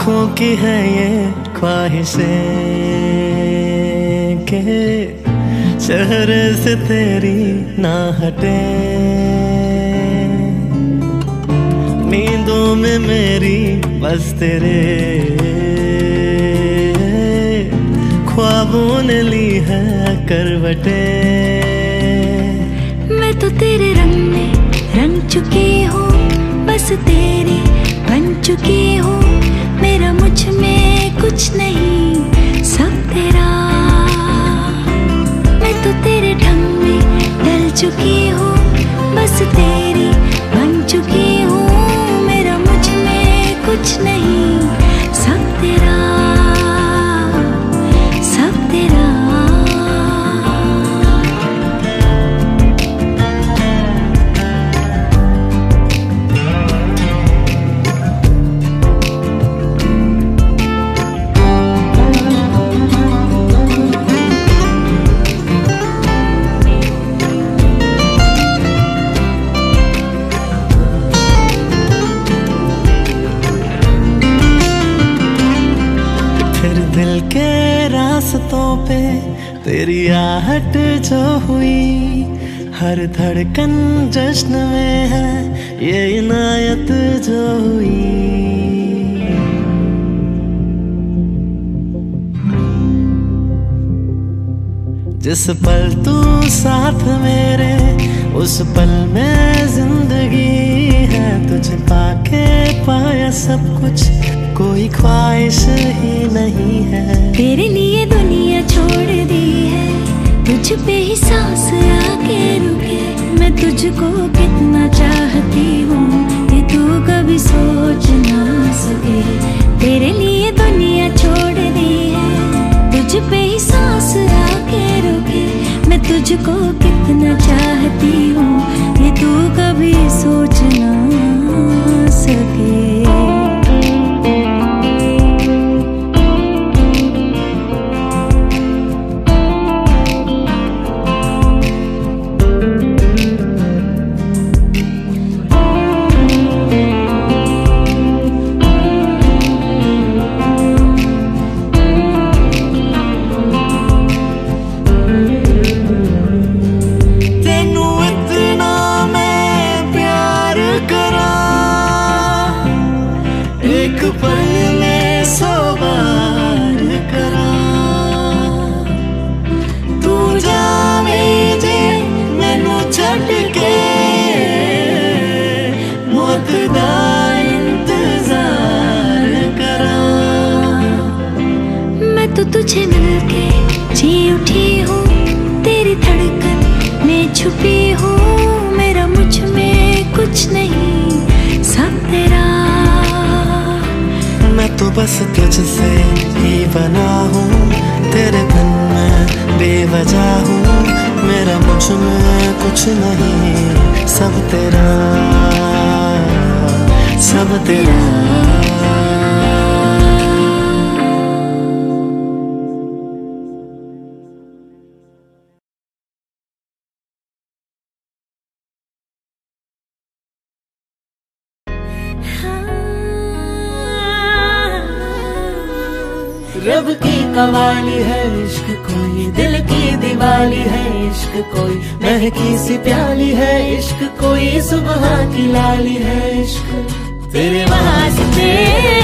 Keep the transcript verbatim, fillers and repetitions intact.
आँखों की है ये ख्वाहिशें के चेहरे से तेरी ना हटे। नींदों में मेरी बस तेरे ख्वाबों ने ली है करवटे। मैं तो तेरे रंग में रंग चुकी हूँ, बस तेरी बन चुकी हूँ। मेरा मुझ में कुछ नहीं, सब तेरा। मैं तो तेरे ढंग में ढल चुकी हूँ, बस तेरी बन चुकी हूँ। मेरा मुझ में कुछ नहीं, सब तेरा, सब तेरा। दिल के रास्तों पे तेरी आहट जो हुई, हर धड़कन जश्न में है ये इनायत जो हुई। जिस पल तू साथ मेरे, उस पल में जिंदगी है। तुझे पाके पाया सब कुछ, कोई ख्वाहिश ही नहीं है। तेरे लिए दुनिया छोड़ दी है, तुझ पे ही सांस आके रुके। मैं तुझको कितना चाहती हूँ, ये तू कभी सोच ना सके। तेरे लिए दुनिया छोड़ दी है, तुझ पे ही सांस आके रुके। मैं तुझको कितना चाहती हूँ, ये तू कभी सोच ना सके। तो तुझे मिलके जी उठी हूँ, तेरी धड़कन में छुपी हूँ। मेरा मुझ में कुछ नहीं, सब तेरा। मैं तो बस तुझसे ही बना हूँ, तेरे बिन मैं बेवजह हूँ। मेरा मुझ में कुछ नहीं, सब तेरा, सब तेरा। रब की कवाली है इश्क कोई, दिल की दिवाली है इश्क कोई। महकी सी प्याली है इश्क कोई, सुबह की लाली है इश्क। तेरे वास्ते